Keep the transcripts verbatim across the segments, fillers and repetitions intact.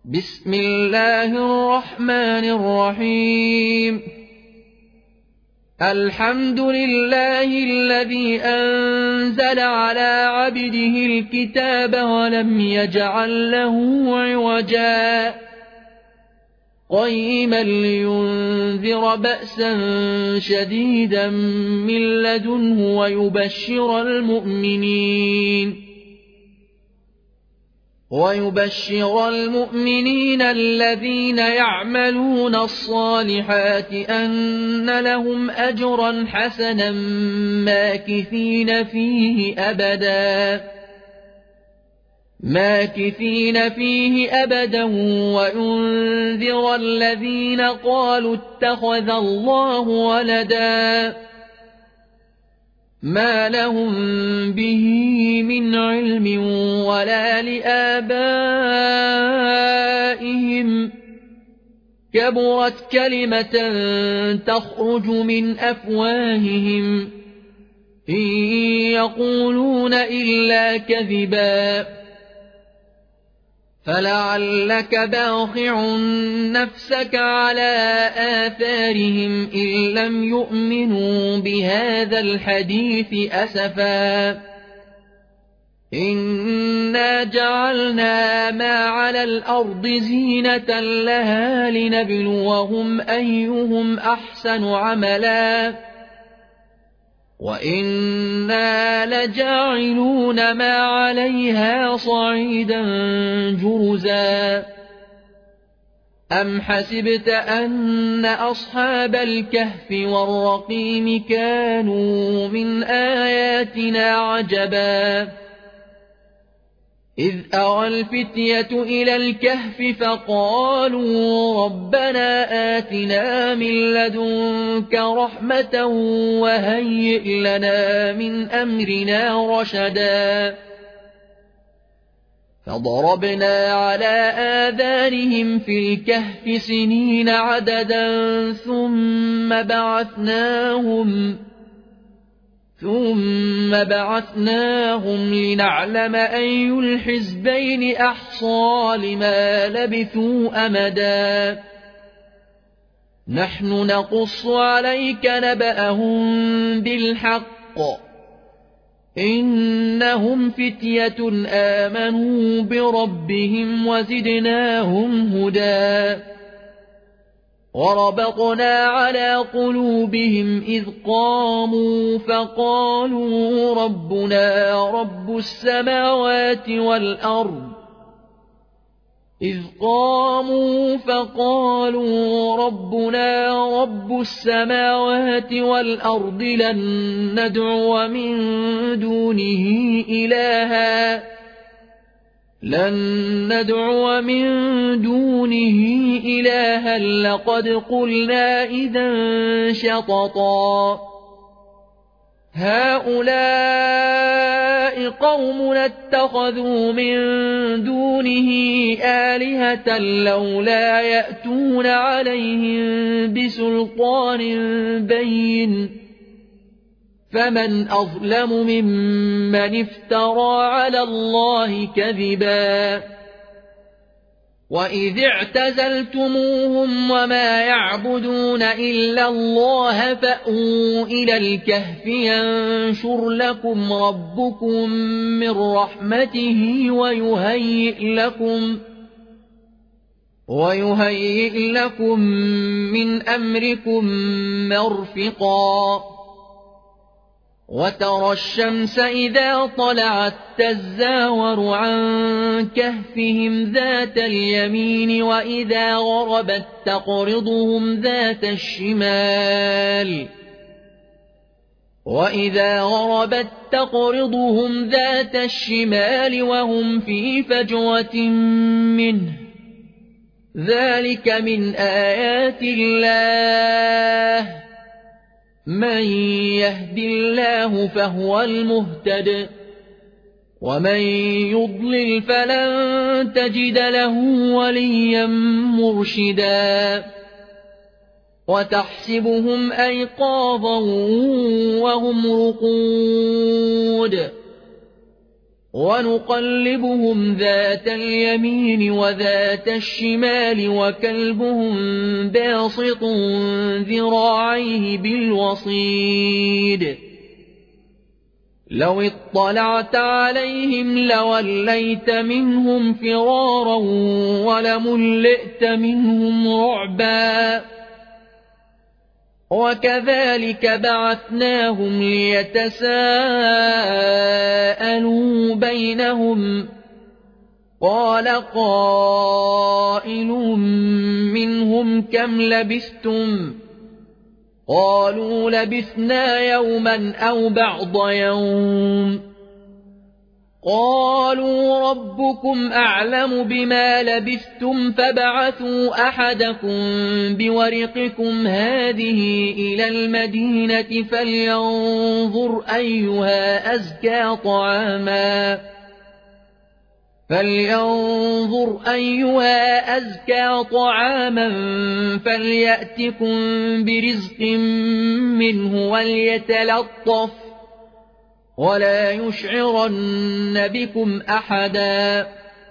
بسم الله الرحمن الرحيم الحمد لله الذي أنزل على عبده الكتاب ولم يجعل له عوجا قيما لينذر بأسا شديدا من لدنه ويبشر المؤمنين ويبشر المؤمنين الذين يعملون الصالحات أن لهم أجرا حسنا ماكثين فيه أبدا ماكثين فيه أبدا وينذر الذين قالوا اتخذ الله ولدا ما لهم به من علم ولا لآبائهم كبرت كلمة تخرج من أفواههم إن يقولون إلا كذبا فلعلك باخع نفسك على آثارهم إن لم يؤمنوا بهذا الحديث أسفا إنا جعلنا ما على الأرض زينة لها لنبلوهم أيهم أحسن عملا وإنا لجاعلون ما عليها صعيدا جرزا أم حسبت أن أصحاب الكهف والرقيم كانوا من آياتنا عجبا إذ أوى الفتية إلى الكهف فقالوا ربنا آتنا من لدنك رحمة وهيئ لنا من أمرنا رشدا فضربنا على آذانهم في الكهف سنين عددا ثم بعثناهم ثم بعثناهم لنعلم أي الحزبين أحصى لما لبثوا أمدا نحن نقص عليك نبأهم بالحق إنهم فتية آمنوا بربهم وزدناهم هدى وربطنا على قلوبهم إذ قاموا فقالوا ربنا رب السماوات والأرض إذ قاموا فقالوا ربنا رب السماوات والأرض لن ندعو من دونه إلها لن ندعو من دونه إلها لقد قلنا إذا شططا هؤلاء قوم اتخذوا من دونه آلهة لولا يأتون عليهم بسلطان بين فمن أظلم ممن افترى على الله كذبا وإذ اعتزلتموهم وما يعبدون إلا الله فأووا إلى الكهف ينشر لكم ربكم من رحمته ويهيئ لكم ويهيئ لكم من أمركم مرفقا وترى الشمس إذا طلعت تزاور عن كهفهم ذات اليمين وإذا غربت تقرضهم ذات الشمال وإذا غربت تقرضهم ذات الشمال وهم في فجوة منه ذلك من آيات الله من يهد الله فهو المهتد ومن يضلل فلن تجد له وليا مرشدا وتحسبهم أيقاظا وهم رقود ونقلبهم ذات اليمين وذات الشمال وكلبهم باسط ذراعيه بالوصيد لو اطلعت عليهم لوليت منهم فرارا ولملئت منهم رعبا وكذلك بعثناهم ليتساءلوا بينهم قال قائل منهم كم لبثتم قالوا لبثنا يوما أو بعض يوم قالوا ربكم أعلم بما لبثتم فابعثوا أحدكم بورقكم هذه إلى المدينة فلينظر أيها أزكى طعاما فلينظر أيها أزكى طعاما فليأتكم برزق منه وليتلطف ولا يشعرن بكم أحدا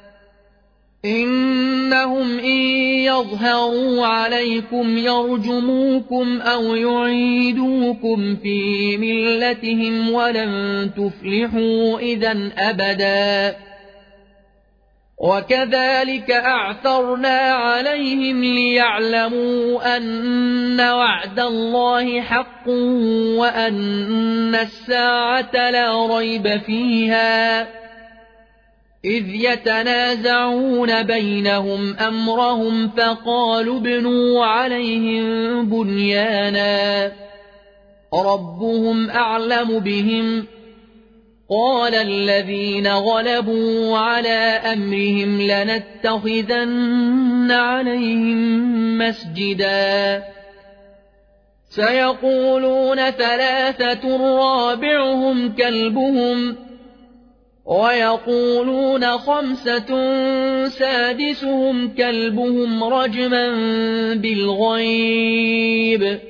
إنهم إن يظهروا عليكم يرجموكم أو يعيدوكم في ملتهم ولن تفلحوا إذا أبدا وكذلك أعثرنا عليهم ليعلموا أن وعد الله حق وأن الساعة لا ريب فيها إذ يتنازعون بينهم أمرهم فقالوا ابنوا عليهم بنيانا ربهم أعلم بهم قال الذين غلبوا على أمرهم لنتخذن عليهم مسجدا سيقولون ثلاثة رابعهم كلبهم ويقولون خمسة سادسهم كلبهم رجما بالغيب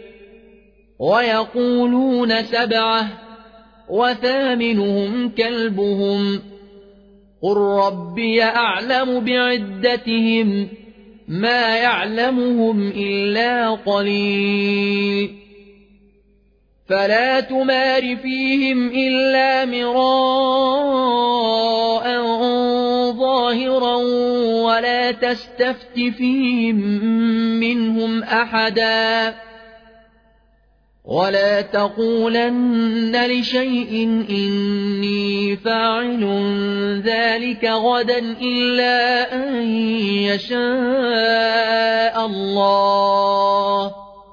ويقولون سبعة وثامنهم كلبهم قل ربي أعلم بعدتهم ما يعلمهم إلا قليل فلا تمار فيهم إلا مراء ظاهرا ولا تستفت فيهم منهم أحدا ولا تقولن لشيء إني فاعل ذلك غدا إلا أن يشاء الله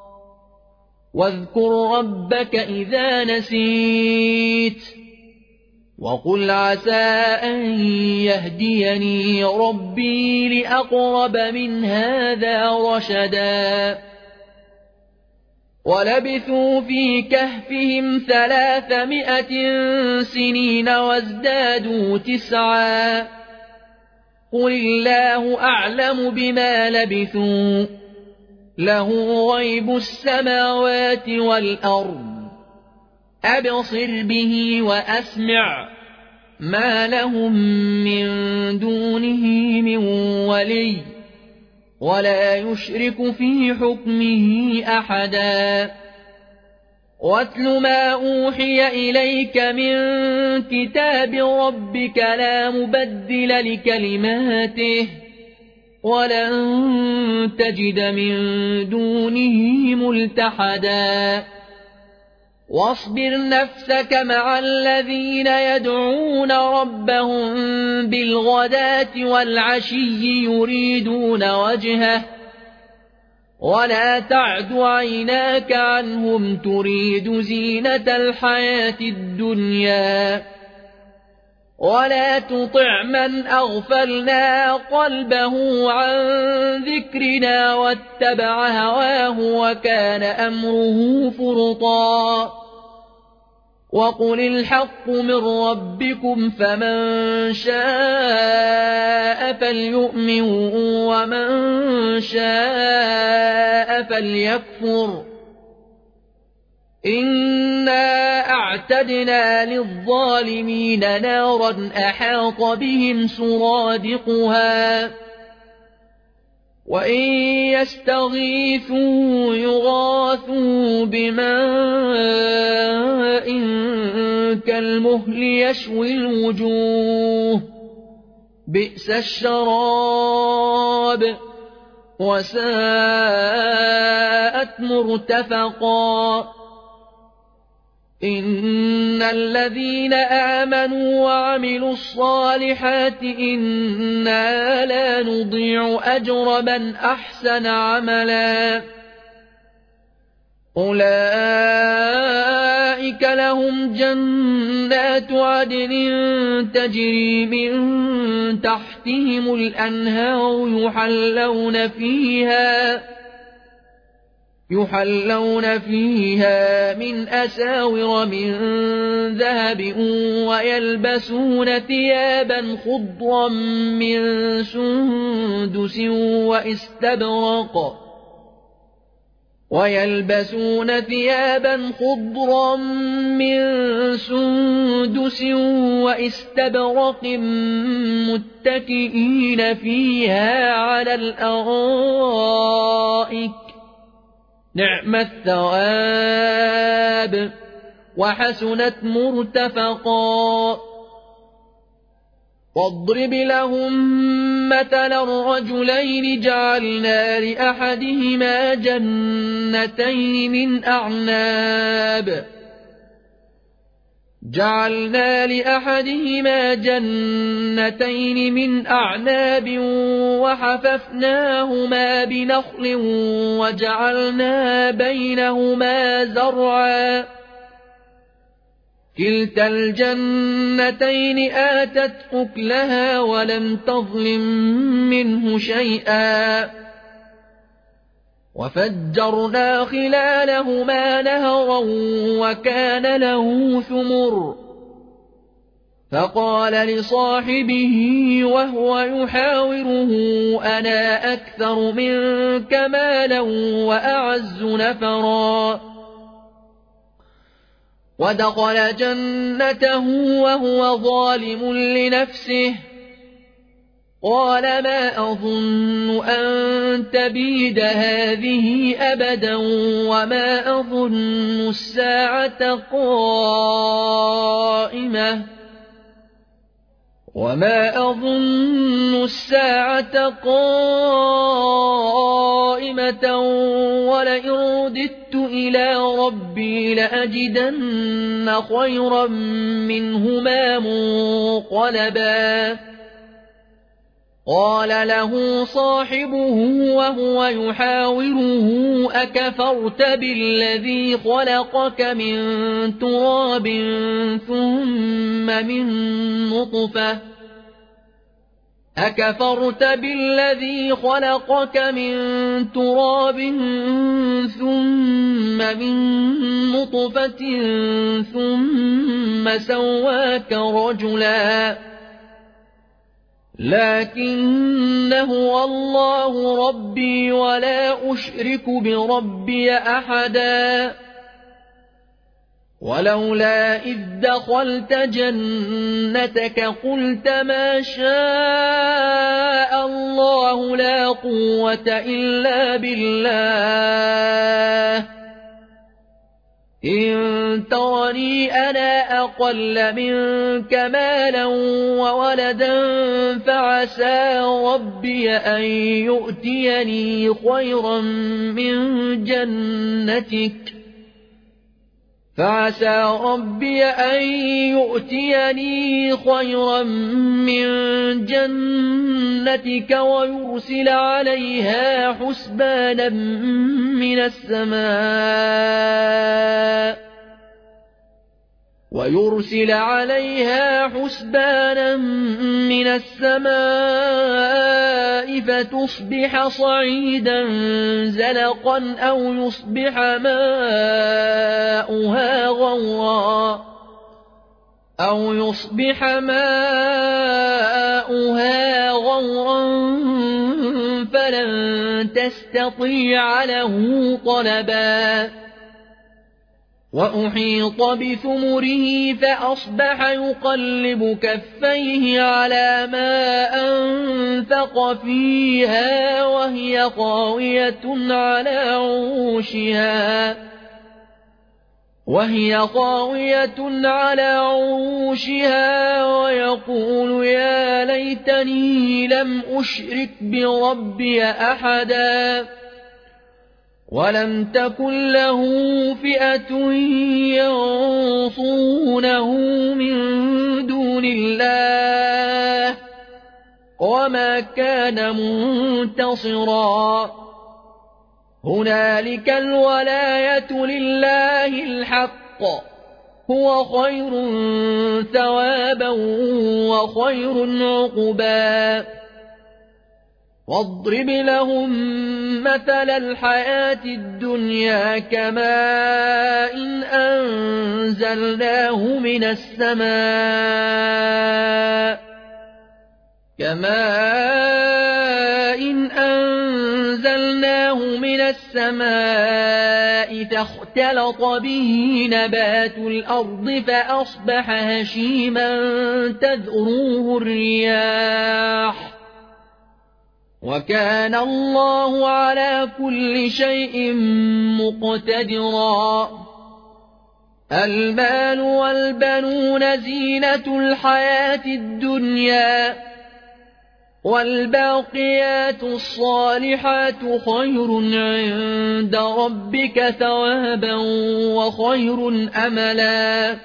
واذكر ربك إذا نسيت وقل عسى أن يهديني ربي لأقرب من هذا رشدا ولبثوا في كهفهم ثلاثمائة سنين وازدادوا تسعا قل الله أعلم بما لبثوا له غيب السماوات والأرض أبصر به وأسمع ما لهم من دونه من ولي ولا يشرك في حكمه أحدا واتل ما أوحي إليك من كتاب ربك لا مبدل لكلماته ولن تجد من دونه ملتحدا واصبر نفسك مع الذين يدعون ربهم بالغداة والعشي يريدون وجهه ولا تعد عيناك عنهم تريد زينة الحياة الدنيا ولا تطع من أغفلنا قلبه عن ذكرنا واتبع هواه وكان أمره فرطا وقل الحق من ربكم فمن شاء فليؤمن ومن شاء فليكفر إنا أعتدنا للظالمين نارا أحاط بهم سرادقها وإن يستغيثوا يغاثوا بماء كالمهل يشوي الوجوه بئس الشراب وساءت مرتفقا إن الذين آمنوا وعملوا الصالحات إنا لا نضيع أجر من أحسن عملا أولئك لهم جنات عدن تجري من تحتهم الأنهار يحلون فيها يحلون فيها من أساور من ذهب ويلبسون ثيابا خضرا من سندس واستبرق ويلبسون ثيابا خضرا من سندس واستبرق متكئين فيها على الأرائك نعم الثواب وحسنت مرتفقا واضرب لهم مثلا الرجلين جعلنا لأحدهما جنتين من أعناب جعلنا لأحدهما جنتين من أعناب وحففناهما بنخل وجعلنا بينهما زرعا كلتا الجنتين آتت أكلها ولم تظلم منه شيئا وفجرنا خلالهما نهرا وكان له ثمر فقال لصاحبه وهو يحاوره أنا أكثر منك مالا وأعز نفرا ودخل جنته وهو ظالم لنفسه قال ما أظن أن تبيد هذه أبدا وما أظن الساعة قائمة وما أظن الساعة قائمة ولئن رددت إلى ربي لأجدن خيرا منهما منقلبا قال له صاحبه وهو يحاوره أكفرت بالذي خلقك من تراب ثم من نطفة أكفرت بالذي خلقك من تراب ثم من نطفة ثم سواك رجلا لكن هو الله ربي ولا أشرك بربي أحدا ولولا إذ دخلت جنتك قلت ما شاء الله لا قوة إلا بالله إن ترني أنا أقل منك مالا وولدا فعسى ربي أن يؤتيني خيرا من جنتك فعسى ربي أن يؤتيني خيرا من جنتك ويرسل عليها حسبانا من السماء ويرسل عليها حسبانا من السماء فتصبح صعيدا زلقا أو يصبح ماؤها غورا أو يصبح ماؤها غورا فلن تستطيع له طلبا وأحيط بثمره فأصبح يقلب كفيه على ما أنفق فيها وهي خاوية على عروشها وهي خاوية على عروشها ويقول يا ليتني لم أشرك بربي أحدا ولم تكن له فئة ينصرونه من دون الله وما كان منتصرا هنالك الولاية لله الحق هو خير ثوابا وخير عقبا واضرب لهم مثل الحياة الدنيا كماء إن أنزلناه من السماء كماء إن أنزلناه من السماء فاختلط به نبات الأرض فأصبح هشيما تذروه الرياح وكان الله على كل شيء مقتدرا المال والبنون زينة الحياة الدنيا والباقيات الصالحات خير عند ربك ثوابا وخير أملا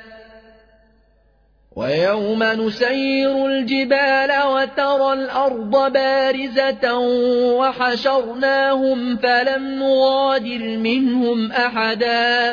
ويوم نسير الجبال وترى الأرض بارزة وحشرناهم فلم نغادر منهم أحدا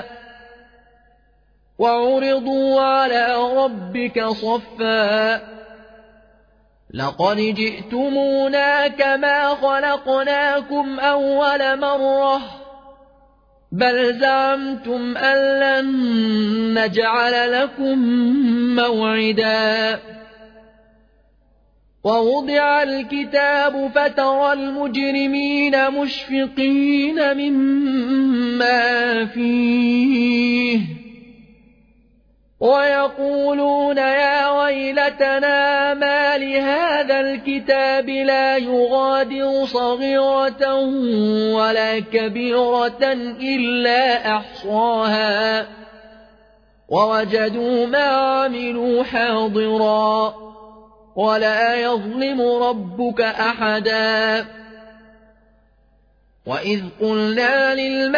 وعرضوا على ربك صفا لقد جئتمونا كما خلقناكم أول مرة بل زعمتم أن لن نجعل لكم موعدا ووضع الكتاب فترى المجرمين مشفقين مما فيه ويقولون يا ويلتنا ما لهذا الكتاب لا يغادر صغيرة ولا كبيرة إلا أحصاها ووجدوا ما عملوا حاضرا ولا يظلم ربك أحدا وإذ قلنا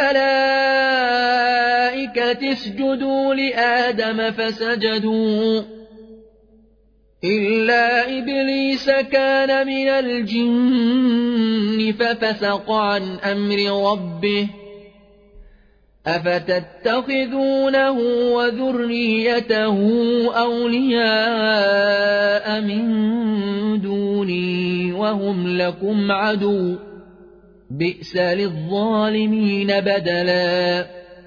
للملائكة اسجدوا لآدم فسجدوا إلا إبليس كان من الجن ففسق عن أمر ربه أفتتخذونه وذريته أولياء من دوني وهم لكم عدو بئس للظالمين بدلا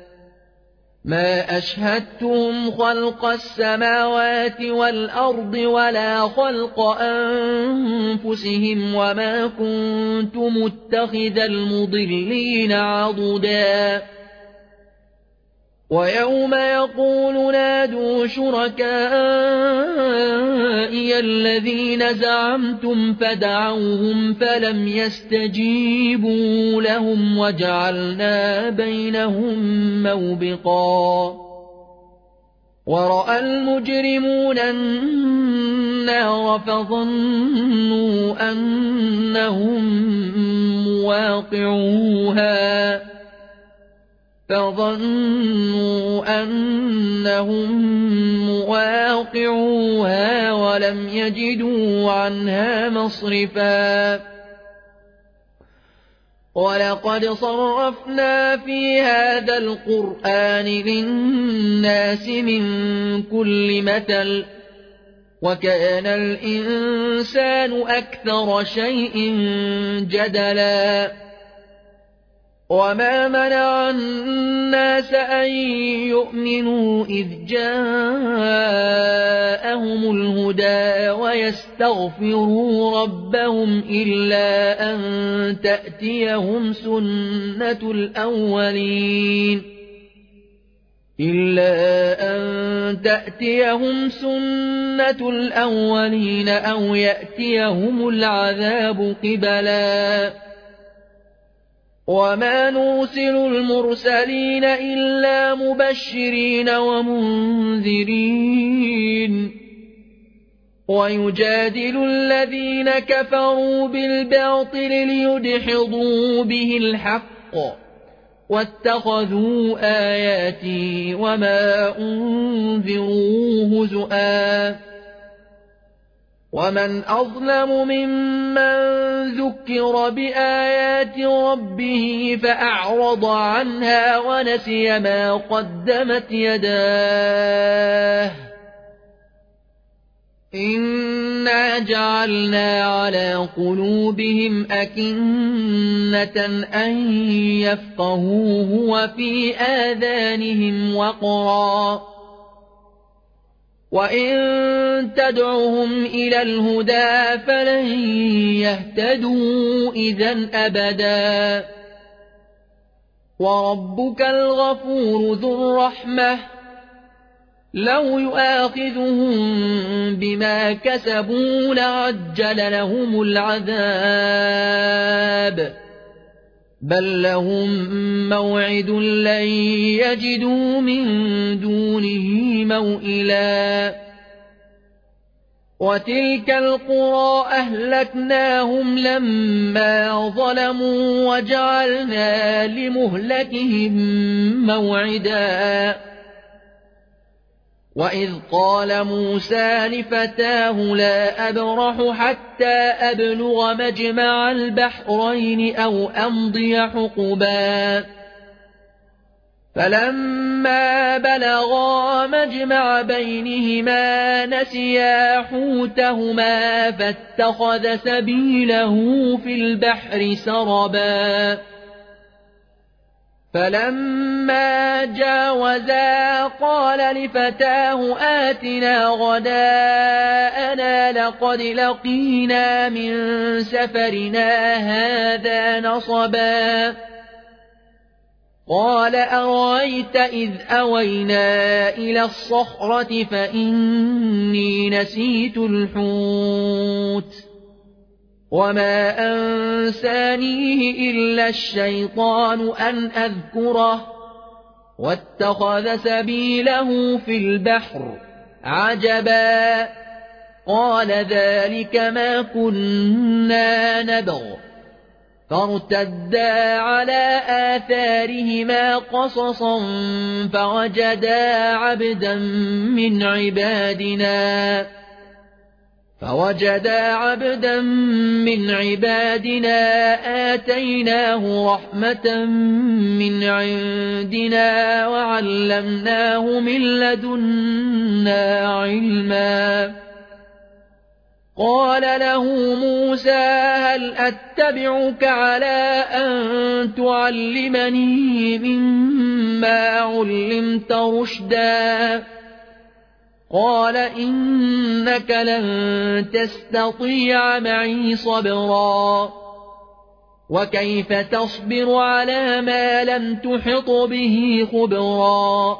ما أشهدتهم خلق السماوات والأرض ولا خلق أنفسهم وما كنت متخذ المضلين عضدا ويوم يقول نادوا شركائي الذين زعمتم فدعوهم فلم يستجيبوا لهم وجعلنا بينهم موبقا ورأى المجرمون النار فظنوا أنهم مواقعوها فظنوا أنهم مواقعوها ولم يجدوا عنها مصرفا ولقد صرفنا في هذا القرآن للناس من كل مثل وكان الإنسان أكثر شيء جدلا وما منع الناس أن يؤمنوا إذ جاءهم الهدى ويستغفروا ربهم إلا أن تأتيهم سنة الأولين إلا أن تأتيهم سنة الأولين أو يأتيهم العذاب قبلا وما نرسل المرسلين إلا مبشرين ومنذرين ويجادل الذين كفروا بالباطل ليدحضوا به الحق واتخذوا آياتي وما أنذروا هزؤا ومن أظلم ممن ذكر بآيات ربه فأعرض عنها ونسي ما قدمت يداه إنا جعلنا على قلوبهم أكنة أن يفقهوه وفي آذانهم وقرا وإن تدعهم إلى الهدى فلن يهتدوا إذا أبدا وربك الغفور ذو الرحمة لو يؤاخذهم بما كسبوا لعجل لهم العذاب بل لهم موعد لن يجدوا من دونه موئلا وتلك القرى أهلكناهم لما ظلموا وجعلنا لمهلكهم موعدا وإذ قال موسى لفتاه لا أبرح حتى أبلغ مجمع البحرين أو أمضي حقبا فلما بلغا مجمع بينهما نسيا حوتهما فاتخذ سبيله في البحر سربا فلما جاوزا قال لفتاه آتنا غداءنا لقد لقينا من سفرنا هذا نصبا قال أرأيت إذ أوينا إلى الصخرة فإني نسيت الحوت وما أنسانيه إلا الشيطان أن أذكره واتخذ سبيله في البحر عجبا قال ذلك ما كنا نبغ فارتدا على آثارهما قصصا فوجدا عبدا من عبادنا فوجدا عبدا من عبادنا آتيناه رحمة من عندنا وعلمناه من لدنا علما قال له موسى هل أتبعك على أن تعلمني مما علمت رشدا قال إنك لن تستطيع معي صبرا وكيف تصبر على ما لم تحط به خبرا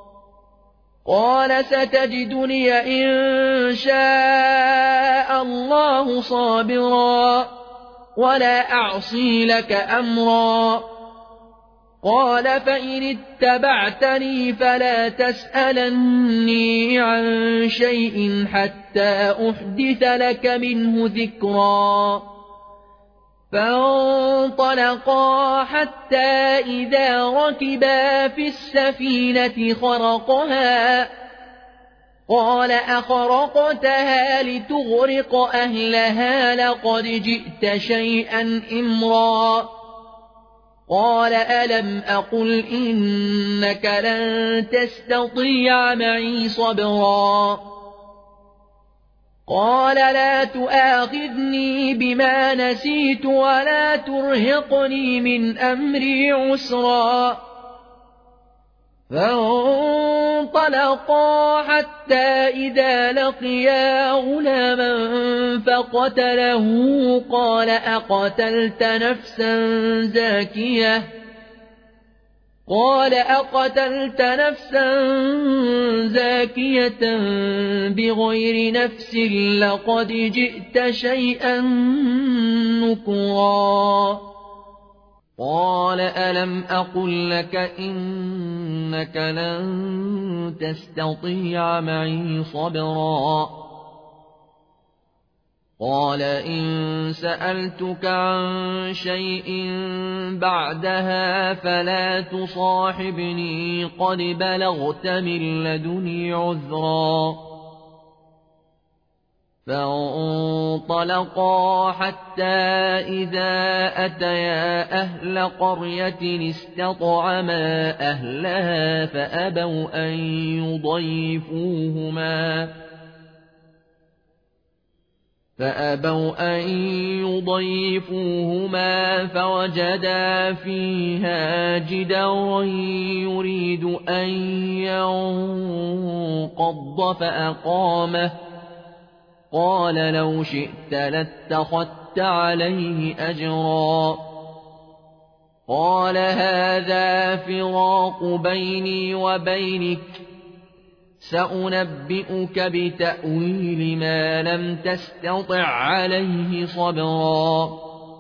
قال ستجدني إن شاء الله صابرا ولا أعصي لك أمرا قال فإن اتبعتني فلا تسألني عن شيء حتى أحدث لك منه ذكرا فانطلقا حتى إذا ركبا في السفينة خرقها قال أخرقتها لتغرق أهلها لقد جئت شيئا إمرا قال ألم أقل إنك لن تستطيع معي صبرا قال لا تؤاخذني بما نسيت ولا ترهقني من أمري عسرا فانطلقا حتى إذا لقيا غلاما فقتله قال أقتلت نفسا زاكية قال أقتلت نفسا زاكية بغير نفس لقد جئت شيئا نكرا قال ألم أقل لك إنك لن تستطيع معي صبرا قال إن سألتك عن شيء بعدها فلا تصاحبني قد بلغت من لدني عذرا فانطلقا حتى إذا أتيا أهل قرية استطعما أهلها فأبوا أن يضيفوهما فأبوا أن يضيفوهما فوجدا فيها جدارا يريد أن ينقض فأقامه قال لو شئت لاتخذت عليه أجرا قال هذا فراق بيني وبينك سأنبئك بتأويل ما لم تستطع عليه صبرا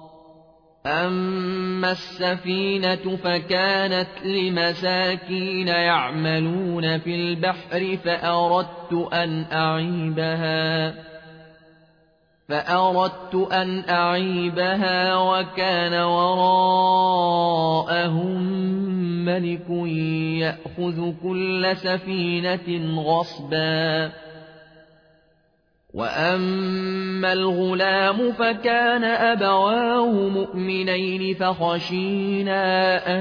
أما السفينة فكانت لمساكين يعملون في البحر فأردت أن أعيبها فأردت أن أعيبها وكان وراءهم ملك يأخذ كل سفينة غصبا وأما الغلام فكان أبواه مؤمنين فخشينا أن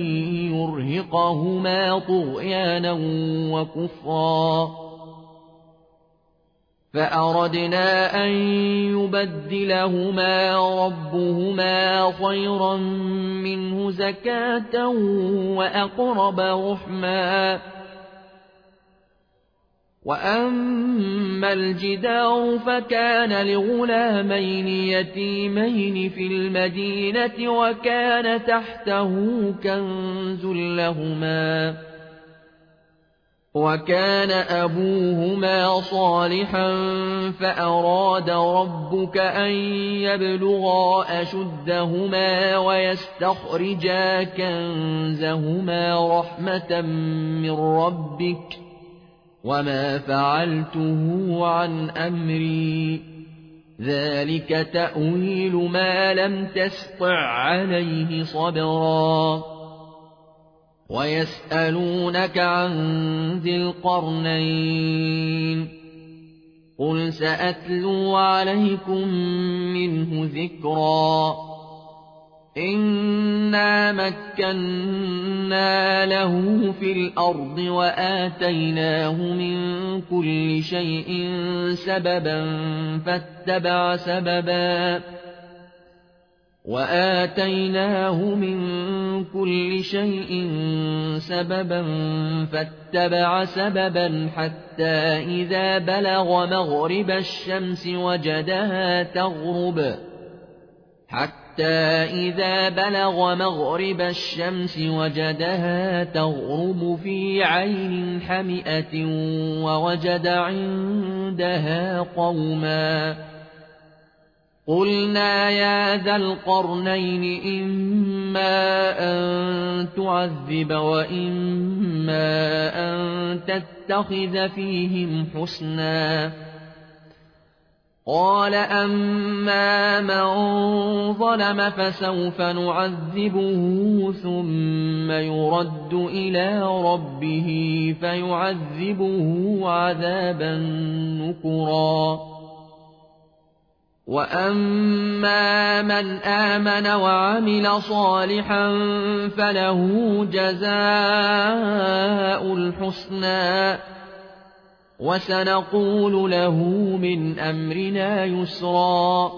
يرهقهما طغيانا وكفرا فأردنا أن يبدلهما ربهما خيرا منه زكاة وأقرب رحما وأما الجدار فكان لغلامين يتيمين في المدينة وكان تحته كنز لهما وكان أبوهما صالحا فأراد ربك أن يبلغا أشدهما ويستخرجا كنزهما رحمة من ربك وما فعلته عن أمري ذلك تأويل ما لم تستطع عليه صبرا ويسألونك عن ذي القرنين قل سأتلو عليكم منه ذكرا إنا مكنا له في الأرض وآتيناه من كل شيء سببا فاتبع سببا وآتيناه من كل شيء سببا فاتبع سببا حتى إذا بلغ مغرب الشمس وجدها تغرب حتى إذا بلغ مغرب الشمس وجدها تغرب في عين حمئة ووجد عندها قوما قلنا يا ذا القرنين إما أن تعذب وإما أن تتخذ فيهم حسنا قال أما من ظلم فسوف نعذبه ثم يرد إلى ربه فيعذبه عذابا نكرا وأما من آمن وعمل صالحا فله جزاء الحسنى وسنقول له من أمرنا يسرا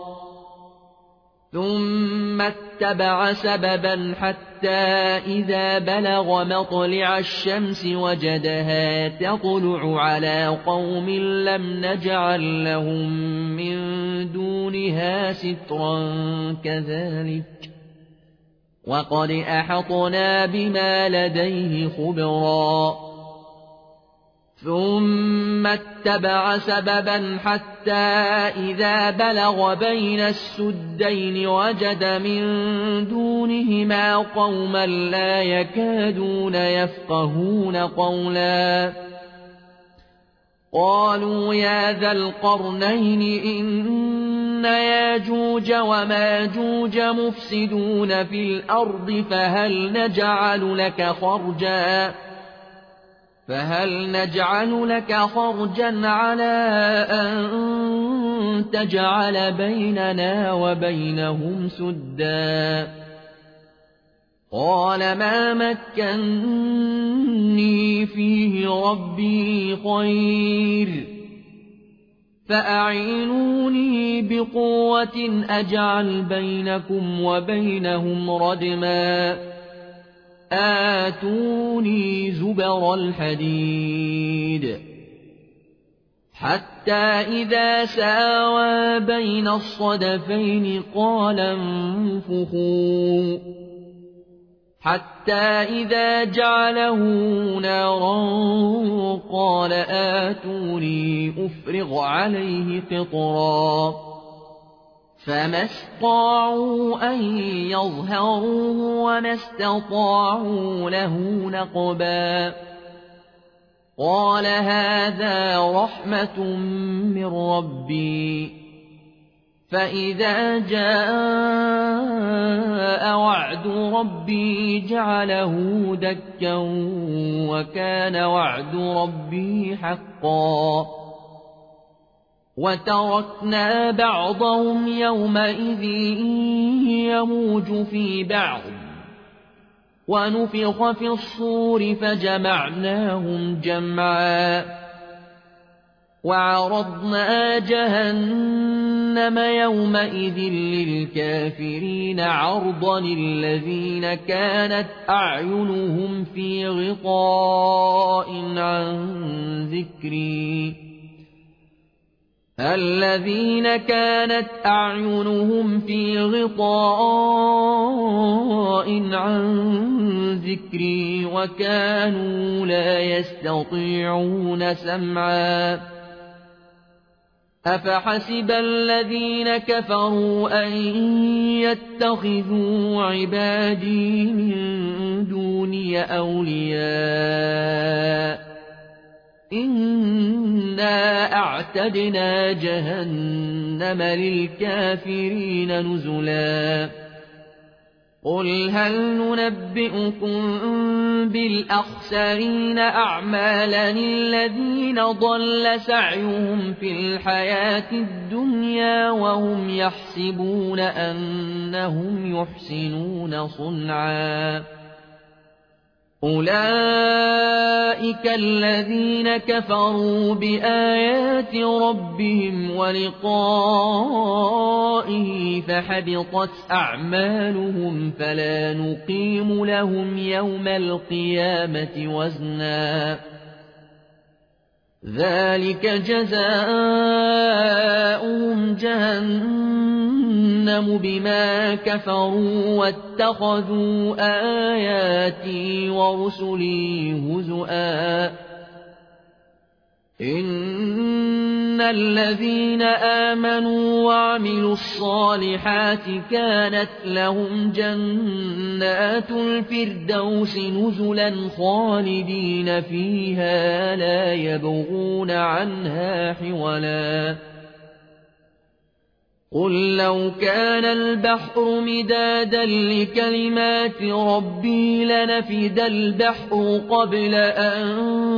ثم اتبع سببا حتى إذا بلغ مطلع الشمس وجدها تطلع على قوم لم نجعل لهم من دونها سترا كذلك وقد أحطنا بما لديه خبرا ثم اتبع سببا حتى إذا بلغ بين السدين وجد من دونهما قوما لا يكادون يفقهون قولا قالوا يا ذا القرنين إن ياجوج وماجوج مفسدون في الأرض فهل نجعل لك خرجا فهل نجعل لك خرجا على أن تجعل بيننا وبينهم سدا قال ما مكني فيه ربي خير فأعينوني بقوة أجعل بينكم وبينهم ردما آتوني زبر الحديد حتى إذا ساوى بين الصدفين قال انفخوا حتى إذا جعله نارا قال آتوني أفرغ عليه قطرا فما استطاعوا أن يظهروه وما استطاعوا له نقبا قال هذا رحمة من ربي فإذا جاء وعد ربي جعله دكا وكان وعد ربي حقا وتركنا بعضهم يومئذ يموج في بعض ونفخ في الصور فجمعناهم جمعا وعرضنا جهنم يومئذ للكافرين عرضا الذين كانت أعينهم في غطاء عن ذكري الذين كانت أعينهم في غطاء عن ذكري وكانوا لا يستطيعون سمعا أفحسب الذين كفروا أن يتخذوا عبادي من دوني أولياء إنا أعتدنا جهنم للكافرين نزلا قل هل ننبئكم بالأخسرين أعمالا الذين ضل سعيهم في الحياة الدنيا وهم يحسبون أنهم يحسنون صنعا أولئك الذين كفروا بآيات ربهم ولقائه فحبطت أعمالهم فلا نقيم لهم يوم القيامة وزنا ذلك جزاؤهم جهنم بما كفروا واتخذوا آياتي ورسلي هزؤا إن الذين آمنوا وعملوا الصالحات كانت لهم جنات الفردوس نزلا خالدين فيها لا يبغون عنها حولا قل لو كان البحر مدادا لكلمات ربي لنفد البحر قبل أن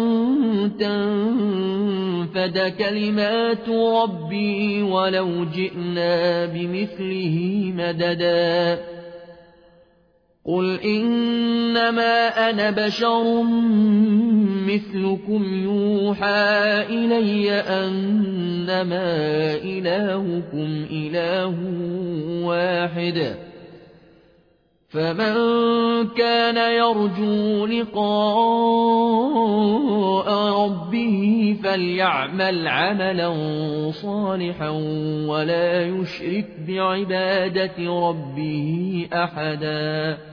تنفد كلمات ربي ولو جئنا بمثله مددا قل إنما أنا بشر مثلكم يوحى إلي أنما إلهكم إله واحد فمن كان يرجو لقاء ربه فليعمل عملا صالحا ولا يشرك بعبادة ربه أحدا